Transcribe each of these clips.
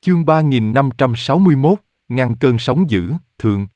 Chương 3561, ngăn cơn sóng dữ, thường.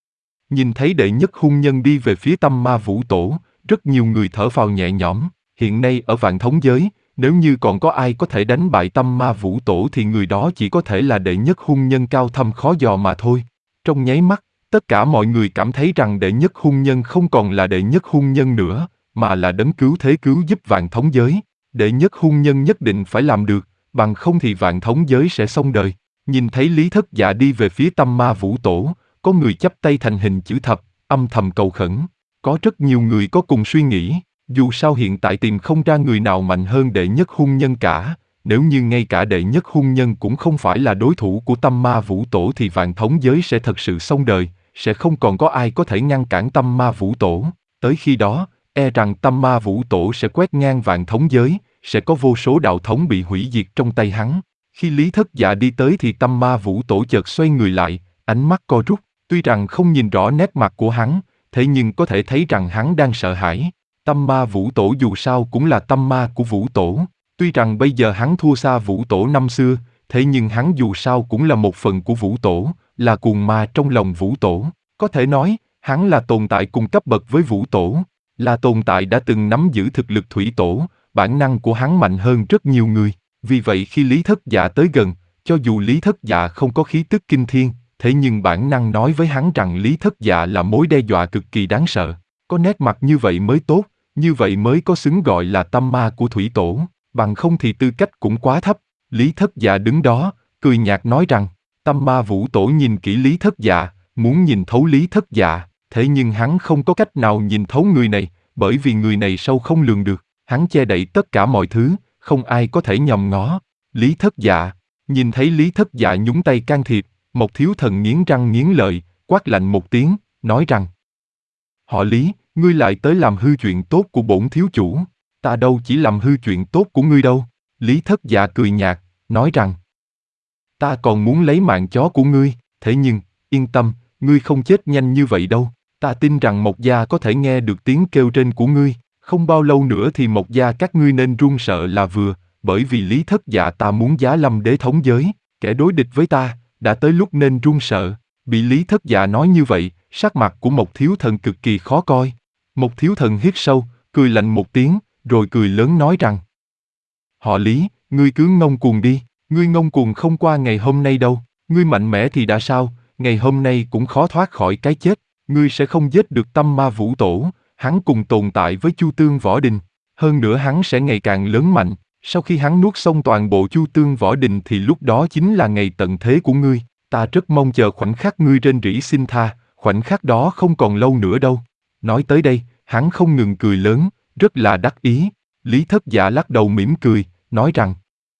Nhìn thấy đệ nhất hung nhân đi về phía Tâm Ma Vũ Tổ, rất nhiều người thở phào nhẹ nhõm. Hiện nay ở Vạn Thống Giới, nếu như còn có ai có thể đánh bại Tâm Ma Vũ Tổ thì người đó chỉ có thể là đệ nhất hung nhân cao thâm khó dò mà thôi. Trong nháy mắt, tất cả mọi người cảm thấy rằng đệ nhất hung nhân không còn là đệ nhất hung nhân nữa, mà là đấng cứu thế cứu giúp Vạn Thống Giới. Đệ nhất hung nhân nhất định phải làm được, bằng không thì Vạn Thống Giới sẽ xong đời. Nhìn thấy Lý Thất Dạ đi về phía Tâm Ma Vũ Tổ, có người chắp tay thành hình chữ thập, âm thầm cầu khẩn. Có rất nhiều người có cùng suy nghĩ, dù sao hiện tại tìm không ra người nào mạnh hơn đệ nhất hung nhân cả, nếu như ngay cả đệ nhất hung nhân cũng không phải là đối thủ của Tâm Ma Vũ Tổ thì Vạn Thống Giới sẽ thật sự xong đời, sẽ không còn có ai có thể ngăn cản Tâm Ma Vũ Tổ. Tới khi đó, e rằng Tâm Ma Vũ Tổ sẽ quét ngang Vạn Thống Giới, sẽ có vô số đạo thống bị hủy diệt trong tay hắn. Khi Lý Thất Dạ đi tới thì Tâm Ma Vũ Tổ chợt xoay người lại, ánh mắt co rút, tuy rằng không nhìn rõ nét mặt của hắn, thế nhưng có thể thấy rằng hắn đang sợ hãi. Tâm Ma Vũ Tổ dù sao cũng là tâm ma của Vũ Tổ, tuy rằng bây giờ hắn thua xa Vũ Tổ năm xưa, thế nhưng hắn dù sao cũng là một phần của Vũ Tổ, là cuồng ma trong lòng Vũ Tổ. Có thể nói, hắn là tồn tại cùng cấp bậc với Vũ Tổ, là tồn tại đã từng nắm giữ thực lực Thủy Tổ, bản năng của hắn mạnh hơn rất nhiều người. Vì vậy khi Lý Thất Dạ tới gần, cho dù Lý Thất Dạ không có khí tức kinh thiên, thế nhưng bản năng nói với hắn rằng Lý Thất Dạ là mối đe dọa cực kỳ đáng sợ. Có nét mặt như vậy mới tốt, như vậy mới có xứng gọi là tâm ma của Thủy Tổ, bằng không thì tư cách cũng quá thấp. Lý Thất Dạ đứng đó, cười nhạt nói rằng, Tâm Ma Vũ Tổ nhìn kỹ Lý Thất Dạ, muốn nhìn thấu Lý Thất Dạ, thế nhưng hắn không có cách nào nhìn thấu người này, bởi vì người này sâu không lường được, hắn che đậy tất cả mọi thứ, không ai có thể nhòm ngó. Lý Thất Dạ, nhìn thấy Lý Thất Dạ nhúng tay can thiệp, Mộc Thiếu Thần nghiến răng nghiến lợi, quát lạnh một tiếng, nói rằng, họ Lý, ngươi lại tới làm hư chuyện tốt của bổn thiếu chủ, ta đâu chỉ làm hư chuyện tốt của ngươi đâu. Lý Thất Dạ cười nhạt, nói rằng, ta còn muốn lấy mạng chó của ngươi, thế nhưng, yên tâm, ngươi không chết nhanh như vậy đâu, ta tin rằng Mộc gia có thể nghe được tiếng kêu rên của ngươi, không bao lâu nữa thì Mộc gia các ngươi nên run sợ là vừa, bởi vì Lý Thất Dạ ta muốn giá lâm đế thống giới, kẻ đối địch với ta, đã tới lúc nên run sợ. Bị Lý Thất Dạ nói như vậy, sắc mặt của Mộc Thiếu Thần cực kỳ khó coi. Mộc Thiếu Thần hít sâu, cười lạnh một tiếng, rồi cười lớn nói rằng, họ Lý, ngươi cứ ngông cuồng đi, ngươi ngông cuồng không qua ngày hôm nay đâu, ngươi mạnh mẽ thì đã sao, ngày hôm nay cũng khó thoát khỏi cái chết, ngươi sẽ không giết được Tâm Ma Vũ Tổ, hắn cùng tồn tại với Chu Tương Võ Đình, hơn nữa hắn sẽ ngày càng lớn mạnh, sau khi hắn nuốt xong toàn bộ Chu Tương Võ Đình thì lúc đó chính là ngày tận thế của ngươi, ta rất mong chờ khoảnh khắc ngươi rên rỉ xin tha, khoảnh khắc đó không còn lâu nữa đâu. Nói tới đây, hắn không ngừng cười lớn, rất là đắc ý. Lý Thất Dạ lắc đầu mỉm cười, nói rằng,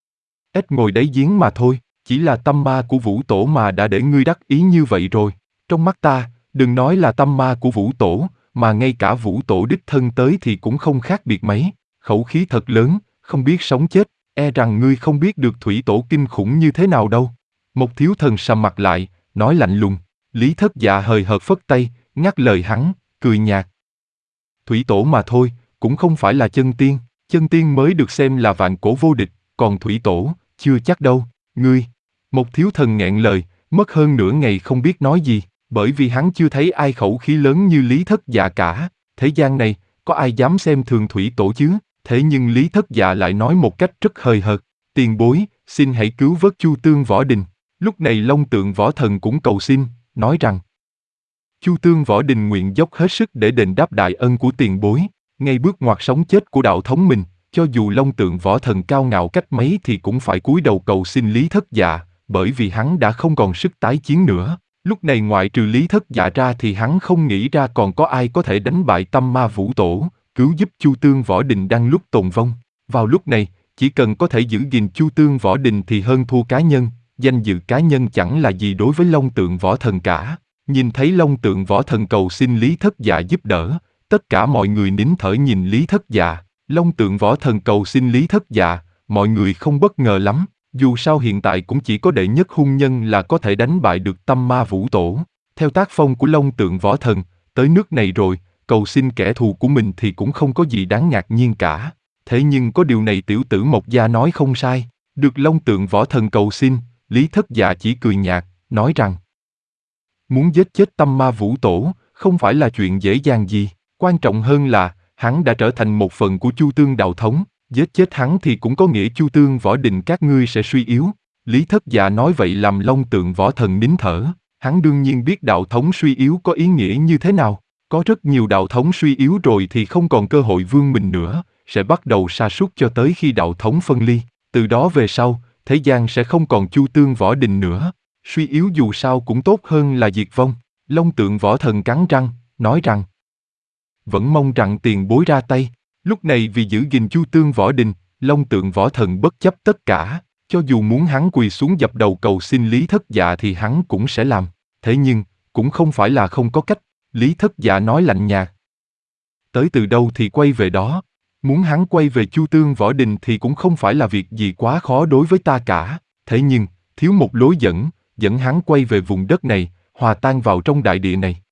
ếch ngồi đáy giếng mà thôi, chỉ là tâm ma của Vũ Tổ mà đã để ngươi đắc ý như vậy rồi. Trong mắt ta, đừng nói là tâm ma của Vũ Tổ, mà ngay cả Vũ Tổ đích thân tới thì cũng không khác biệt mấy. Khẩu khí thật lớn, không biết sống chết, e rằng ngươi không biết được Thủy Tổ kinh khủng như thế nào đâu. Một Thiếu Thần sầm mặt lại, nói lạnh lùng. Lý Thất Dạ hời hợt phất tay, ngắt lời hắn, cười nhạt. Thủy Tổ mà thôi, cũng không phải là chân tiên mới được xem là vạn cổ vô địch, còn Thủy Tổ, chưa chắc đâu, ngươi. Một Thiếu Thần nghẹn lời, mất hơn nửa ngày không biết nói gì, bởi vì hắn chưa thấy ai khẩu khí lớn như Lý Thất Dạ cả, thế gian này, có ai dám xem thường Thủy Tổ chứ, thế nhưng Lý Thất Dạ lại nói một cách rất hời hợt, tiền bối, xin hãy cứu vớt Chu Tương Võ Đình. Lúc này Long Tượng Võ Thần cũng cầu xin, nói rằng, Chu Tương Võ Đình nguyện dốc hết sức để đền đáp đại ân của tiền bối, ngay bước ngoặt sống chết của đạo thống mình, cho dù Long Tượng Võ Thần cao ngạo cách mấy thì cũng phải cúi đầu cầu xin Lý Thất Dạ, bởi vì hắn đã không còn sức tái chiến nữa. Lúc này ngoại trừ Lý Thất Dạ ra thì hắn không nghĩ ra còn có ai có thể đánh bại Tâm Ma Vũ Tổ, cứu giúp Chu Tương Võ Đình đang lúc tồn vong. Vào lúc này, chỉ cần có thể giữ gìn Chu Tương Võ Đình thì hơn thua cá nhân, danh dự cá nhân chẳng là gì đối với Long Tượng Võ Thần cả. Nhìn thấy Long Tượng Võ Thần cầu xin Lý Thất Dạ giúp đỡ, tất cả mọi người nín thở nhìn Lý Thất Dạ. Long Tượng Võ Thần cầu xin Lý Thất Dạ, mọi người không bất ngờ lắm, dù sao hiện tại cũng chỉ có đệ nhất hung nhân là có thể đánh bại được Tâm Ma Vũ Tổ. Theo tác phong của Long Tượng Võ Thần, tới nước này rồi, cầu xin kẻ thù của mình thì cũng không có gì đáng ngạc nhiên cả. Thế nhưng có điều này tiểu tử Mộc Gia nói không sai, được Long Tượng Võ Thần cầu xin, Lý Thất Dạ chỉ cười nhạt, nói rằng muốn giết chết Tâm Ma Vũ Tổ, không phải là chuyện dễ dàng gì, quan trọng hơn là, hắn đã trở thành một phần của Chu Tương đạo thống, giết chết hắn thì cũng có nghĩa Chu Tương Võ Đình các ngươi sẽ suy yếu. Lý Thất Dạ nói vậy làm Long Tượng Võ Thần nín thở, hắn đương nhiên biết đạo thống suy yếu có ý nghĩa như thế nào, có rất nhiều đạo thống suy yếu rồi thì không còn cơ hội vươn mình nữa, sẽ bắt đầu sa sút cho tới khi đạo thống phân ly, từ đó về sau, thế gian sẽ không còn Chu Tương Võ Đình nữa, suy yếu dù sao cũng tốt hơn là diệt vong. Long Tượng Võ Thần cắn răng, nói rằng vẫn mong rằng tiền bối ra tay. Lúc này vì giữ gìn Chu Tương Võ Đình, Long Tượng Võ Thần bất chấp tất cả, cho dù muốn hắn quỳ xuống dập đầu cầu xin Lý Thất Dạ thì hắn cũng sẽ làm. Thế nhưng, cũng không phải là không có cách, Lý Thất Dạ nói lạnh nhạt. Tới từ đâu thì quay về đó, muốn hắn quay về Chu Tương Võ Đình thì cũng không phải là việc gì quá khó đối với ta cả. Thế nhưng, thiếu một lối dẫn hắn quay về vùng đất này, hòa tan vào trong đại địa này.